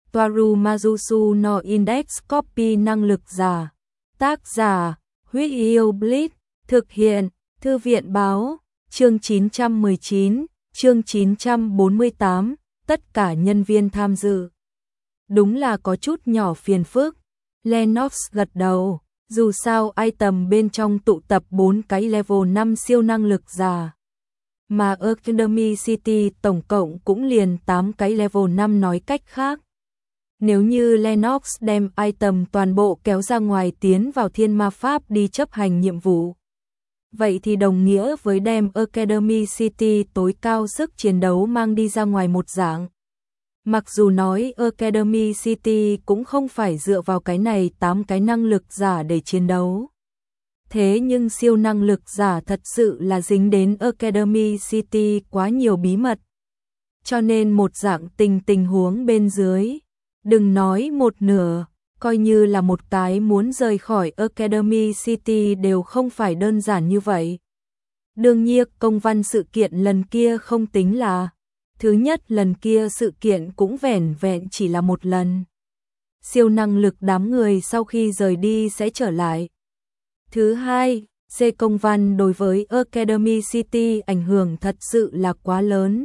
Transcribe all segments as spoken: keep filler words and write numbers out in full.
Toaru Majusu no Index Copy năng lực giả. Tác giả, Huyết Yêu Blitz, thực hiện, Thư viện báo, chương chín trăm mười chín, chương chín trăm bốn mươi tám, tất cả nhân viên tham dự. Đúng là có chút nhỏ phiền phức. Lennox gật đầu, dù sao item bên trong tụ tập bốn cái level năm siêu năng lực giả. Mà Academy City tổng cộng cũng liền tám cái level năm nói cách khác. Nếu như Lennox đem item toàn bộ kéo ra ngoài tiến vào thiên ma pháp đi chấp hành nhiệm vụ, vậy thì đồng nghĩa với đem Academy City tối cao sức chiến đấu mang đi ra ngoài một dạng. Mặc dù nói Academy City cũng không phải dựa vào cái này tám cái năng lực giả để chiến đấu. Thế nhưng siêu năng lực giả thật sự là dính đến Academy City quá nhiều bí mật. Cho nên một dạng tình tình huống bên dưới, đừng nói một nửa, coi như là một cái muốn rời khỏi Academy City đều không phải đơn giản như vậy. Đương nhiên công văn sự kiện lần kia không tính là. Thứ nhất, lần kia sự kiện cũng vẻn vẹn chỉ là một lần. Siêu năng lực đám người sau khi rời đi sẽ trở lại. Thứ hai, C công văn đối với Academy City ảnh hưởng thật sự là quá lớn.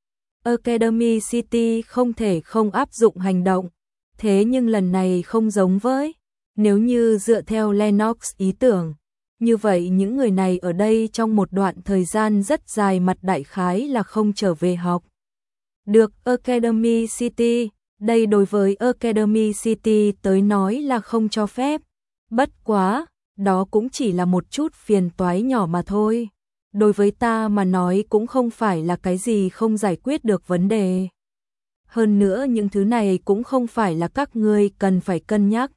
Academy City không thể không áp dụng hành động. Thế nhưng lần này không giống với, nếu như dựa theo Lennox ý tưởng, như vậy những người này ở đây trong một đoạn thời gian rất dài mặt đại khái là không trở về học. Được Academy City, đây đối với Academy City tới nói là không cho phép. Bất quá, đó cũng chỉ là một chút phiền toái nhỏ mà thôi. Đối với ta mà nói cũng không phải là cái gì không giải quyết được vấn đề. Hơn nữa những thứ này cũng không phải là các ngươi cần phải cân nhắc.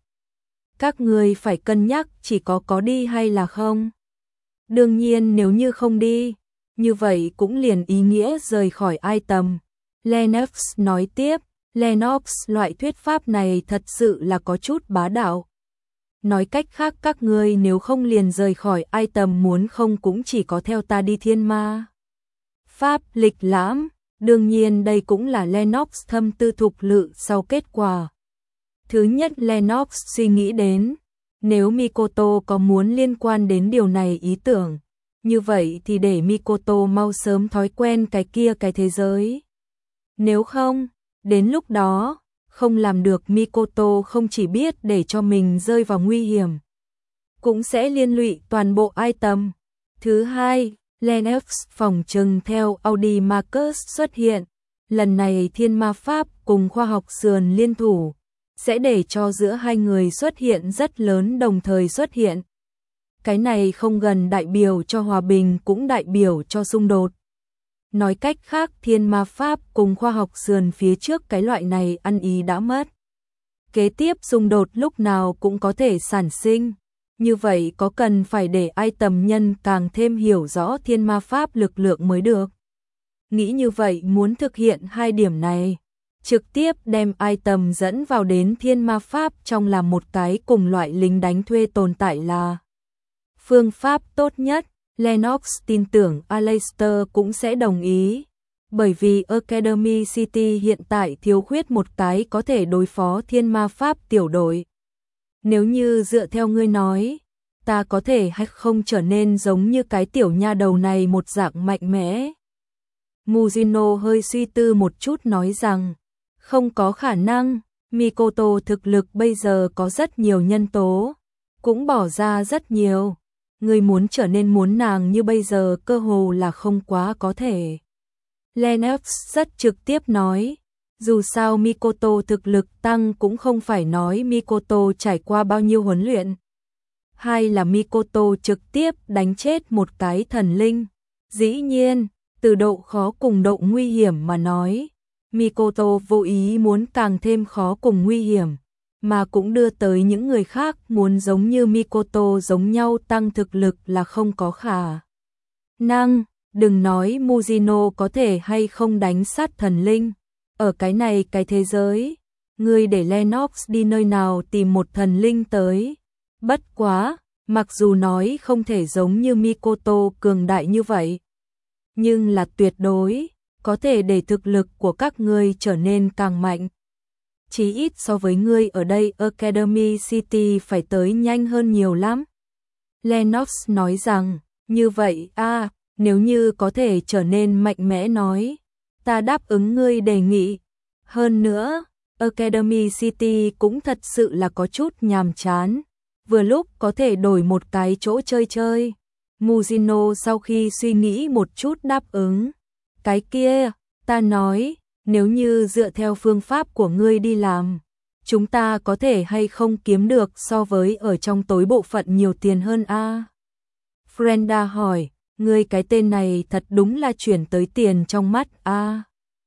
Các ngươi phải cân nhắc chỉ có có đi hay là không. Đương nhiên nếu như không đi, như vậy cũng liền ý nghĩa rời khỏi item. Lennox nói tiếp, Lennox loại thuyết pháp này thật sự là có chút bá đạo. Nói cách khác các ngươi nếu không liền rời khỏi item muốn không cũng chỉ có theo ta đi thiên ma pháp lịch lãm. Đương nhiên đây cũng là Lennox thâm tư thục lự sau kết quả. Thứ nhất Lennox suy nghĩ đến, nếu Mikoto có muốn liên quan đến điều này ý tưởng, như vậy thì để Mikoto mau sớm thói quen cái kia cái thế giới. Nếu không, đến lúc đó, không làm được Mikoto không chỉ biết để cho mình rơi vào nguy hiểm, cũng sẽ liên lụy toàn bộ item. Thứ hai, Lennox phòng trừng theo Audi Marcus xuất hiện, lần này thiên ma pháp cùng khoa học sườn liên thủ, sẽ để cho giữa hai người xuất hiện rất lớn đồng thời xuất hiện. Cái này không gần đại biểu cho hòa bình cũng đại biểu cho xung đột. Nói cách khác thiên ma pháp cùng khoa học sườn phía trước cái loại này ăn ý đã mất. Kế tiếp xung đột lúc nào cũng có thể sản sinh. Như vậy có cần phải để item nhân càng thêm hiểu rõ thiên ma pháp lực lượng mới được. Nghĩ như vậy muốn thực hiện hai điểm này, trực tiếp đem item dẫn vào đến thiên ma pháp trong là một cái cùng loại lính đánh thuê tồn tại là phương pháp tốt nhất. Lennox tin tưởng Aleister cũng sẽ đồng ý, bởi vì Academy City hiện tại thiếu khuyết một cái có thể đối phó thiên ma pháp tiểu đội. Nếu như dựa theo ngươi nói, ta có thể hay không trở nên giống như cái tiểu nha đầu này một dạng mạnh mẽ. Mujino hơi suy tư một chút nói rằng, không có khả năng, Mikoto thực lực bây giờ có rất nhiều nhân tố, cũng bỏ ra rất nhiều. Ngươi muốn trở nên muốn nàng như bây giờ cơ hồ là không quá có thể. Lennox rất trực tiếp nói, dù sao Mikoto thực lực tăng cũng không phải nói Mikoto trải qua bao nhiêu huấn luyện. Hay là Mikoto trực tiếp đánh chết một cái thần linh. Dĩ nhiên, từ độ khó cùng độ nguy hiểm mà nói, Mikoto vô ý muốn càng thêm khó cùng nguy hiểm, mà cũng đưa tới những người khác muốn giống như Mikoto giống nhau tăng thực lực là không có khả năng. Đừng nói Mujino có thể hay không đánh sát thần linh. Ở cái này cái thế giới, ngươi để Lennox đi nơi nào tìm một thần linh tới. Bất quá, mặc dù nói không thể giống như Mikoto cường đại như vậy, nhưng là tuyệt đối, có thể để thực lực của các ngươi trở nên càng mạnh. chí ít so với ngươi ở đây Academy City phải tới nhanh hơn nhiều lắm. Lennox nói rằng, như vậy à, nếu như có thể trở nên mạnh mẽ nói, ta đáp ứng ngươi đề nghị. Hơn nữa, Academy City cũng thật sự là có chút nhàm chán, vừa lúc có thể đổi một cái chỗ chơi chơi. Muzino sau khi suy nghĩ một chút đáp ứng. Cái kia, ta nói, nếu như dựa theo phương pháp của ngươi đi làm, chúng ta có thể hay không kiếm được so với ở trong tối bộ phận nhiều tiền hơn a? À? Frenda hỏi, ngươi cái tên này thật đúng là chuyển tới tiền trong mắt a. À?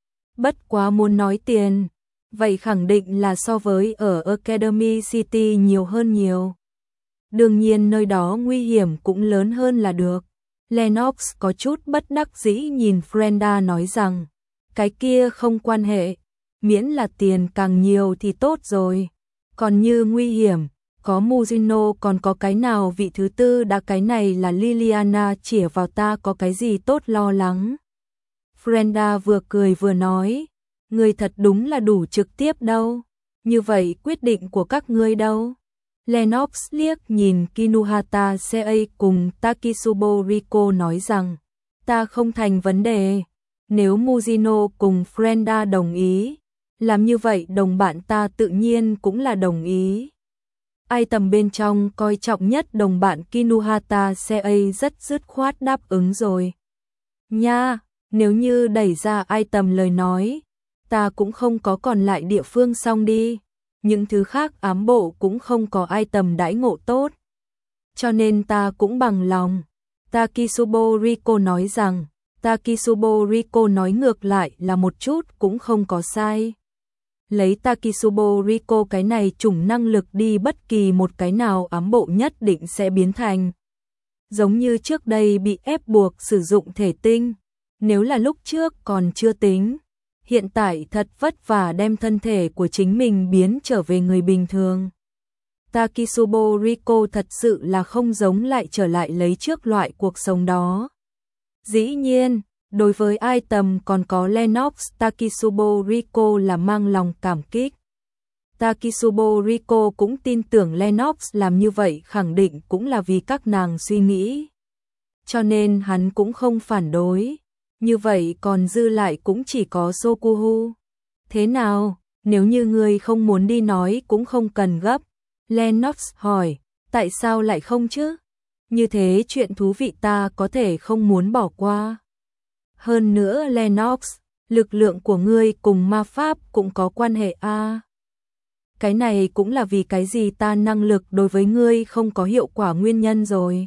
Bất quá muốn nói tiền, vậy khẳng định là so với ở Academy City nhiều hơn nhiều. Đương nhiên nơi đó nguy hiểm cũng lớn hơn là được. Lennox có chút bất đắc dĩ nhìn Frenda nói rằng, cái kia không quan hệ, miễn là tiền càng nhiều thì tốt rồi. Còn như nguy hiểm, có Muzino còn có cái nào vị thứ tư đã, cái này là Liliana chĩa vào ta, có cái gì tốt lo lắng. Frenda vừa cười vừa nói, ngươi thật đúng là đủ trực tiếp đâu. Như vậy quyết định của các ngươi đâu? Lennox liếc nhìn Kinuhata Sei cùng Takisubo Riko nói rằng, ta không thành vấn đề. Nếu Muzino cùng Frenda đồng ý, làm như vậy đồng bạn ta tự nhiên cũng là đồng ý. Ai tầm bên trong coi trọng nhất đồng bạn Kinuhata Sei rất dứt khoát đáp ứng rồi. Nha, nếu như đẩy ra ai tầm lời nói, ta cũng không có còn lại địa phương xong đi. Những thứ khác ám bộ cũng không có ai tầm đãi ngộ tốt. Cho nên ta cũng bằng lòng. Takisubo Riko nói rằng, Takisubo Riko nói ngược lại là một chút cũng không có sai. Lấy Takisubo Riko cái này chủng năng lực đi bất kỳ một cái nào ám bộ nhất định sẽ biến thành. Giống như trước đây bị ép buộc sử dụng thể tinh. Nếu là lúc trước còn chưa tính. Hiện tại thật vất vả đem thân thể của chính mình biến trở về người bình thường. Takisubo Riko thật sự là không giống lại trở lại lấy trước loại cuộc sống đó. Dĩ nhiên, đối với ai tầm còn có Lennox, Takisubo Riko là mang lòng cảm kích. Takisubo Riko cũng tin tưởng Lennox làm như vậy khẳng định cũng là vì các nàng suy nghĩ. Cho nên hắn cũng không phản đối. Như vậy còn dư lại cũng chỉ có Sokuhu. Thế nào, nếu như ngươi không muốn đi nói cũng không cần gấp. Lennox hỏi, tại sao lại không chứ? Như thế chuyện thú vị ta có thể không muốn bỏ qua. Hơn nữa Lennox, lực lượng của ngươi cùng ma pháp cũng có quan hệ a. À? Cái này cũng là vì cái gì ta năng lực đối với ngươi không có hiệu quả nguyên nhân rồi.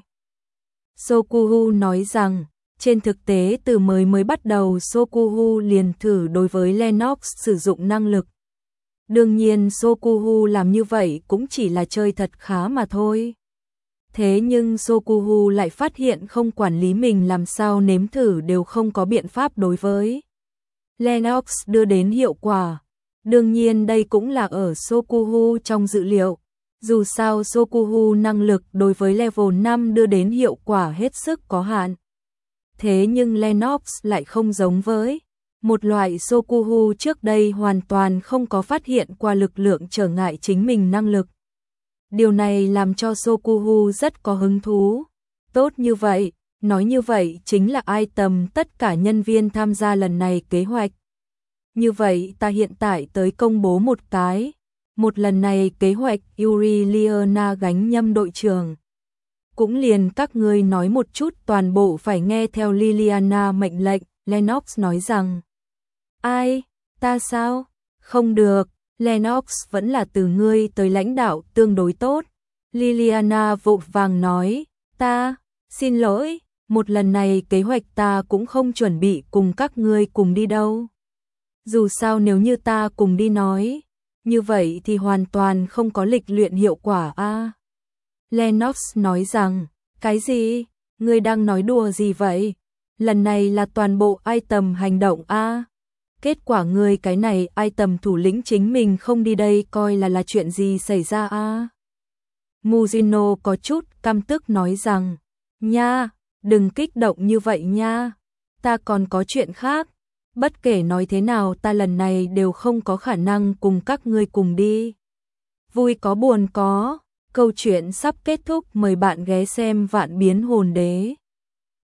Sokuhu nói rằng, trên thực tế từ mới mới bắt đầu Sokuhu liền thử đối với Lennox sử dụng năng lực. Đương nhiên Sokuhu làm như vậy cũng chỉ là chơi thật khá mà thôi. Thế nhưng Sokuhu lại phát hiện không quản lý mình làm sao nếm thử đều không có biện pháp đối với Lennox đưa đến hiệu quả. Đương nhiên đây cũng là ở Sokuhu trong dự liệu. Dù sao Sokuhu năng lực đối với level năm đưa đến hiệu quả hết sức có hạn. Thế nhưng Lennox lại không giống với một loại Sokuhu trước đây hoàn toàn không có phát hiện qua lực lượng trở ngại chính mình năng lực. Điều này làm cho Sokuhu rất có hứng thú. Tốt như vậy, nói như vậy chính là ai tầm tất cả nhân viên tham gia lần này kế hoạch. Như vậy ta hiện tại tới công bố một cái. Một lần này kế hoạch Yuri Liana gánh nhâm đội trưởng. Cũng liền các ngươi nói một chút toàn bộ phải nghe theo Liliana mệnh lệnh, Lennox nói rằng. Ai, ta sao? Không được, Lennox vẫn là từ ngươi tới lãnh đạo tương đối tốt. Liliana vội vàng nói, ta, xin lỗi, một lần này kế hoạch ta cũng không chuẩn bị cùng các ngươi cùng đi đâu. Dù sao nếu như ta cùng đi nói, như vậy thì hoàn toàn không có lịch luyện hiệu quả a. À? Lennox nói rằng, cái gì? Ngươi đang nói đùa gì vậy? Lần này là toàn bộ item hành động a. À? Kết quả ngươi cái này item thủ lĩnh chính mình không đi đây coi là là chuyện gì xảy ra a? À? Muzino có chút căm tức nói rằng, nha, đừng kích động như vậy nha, ta còn có chuyện khác. bất kể nói thế nào ta lần này đều không có khả năng cùng các ngươi cùng đi. Vui có buồn có, câu chuyện sắp kết thúc, mời bạn ghé xem Vạn Biến Hồn Đế.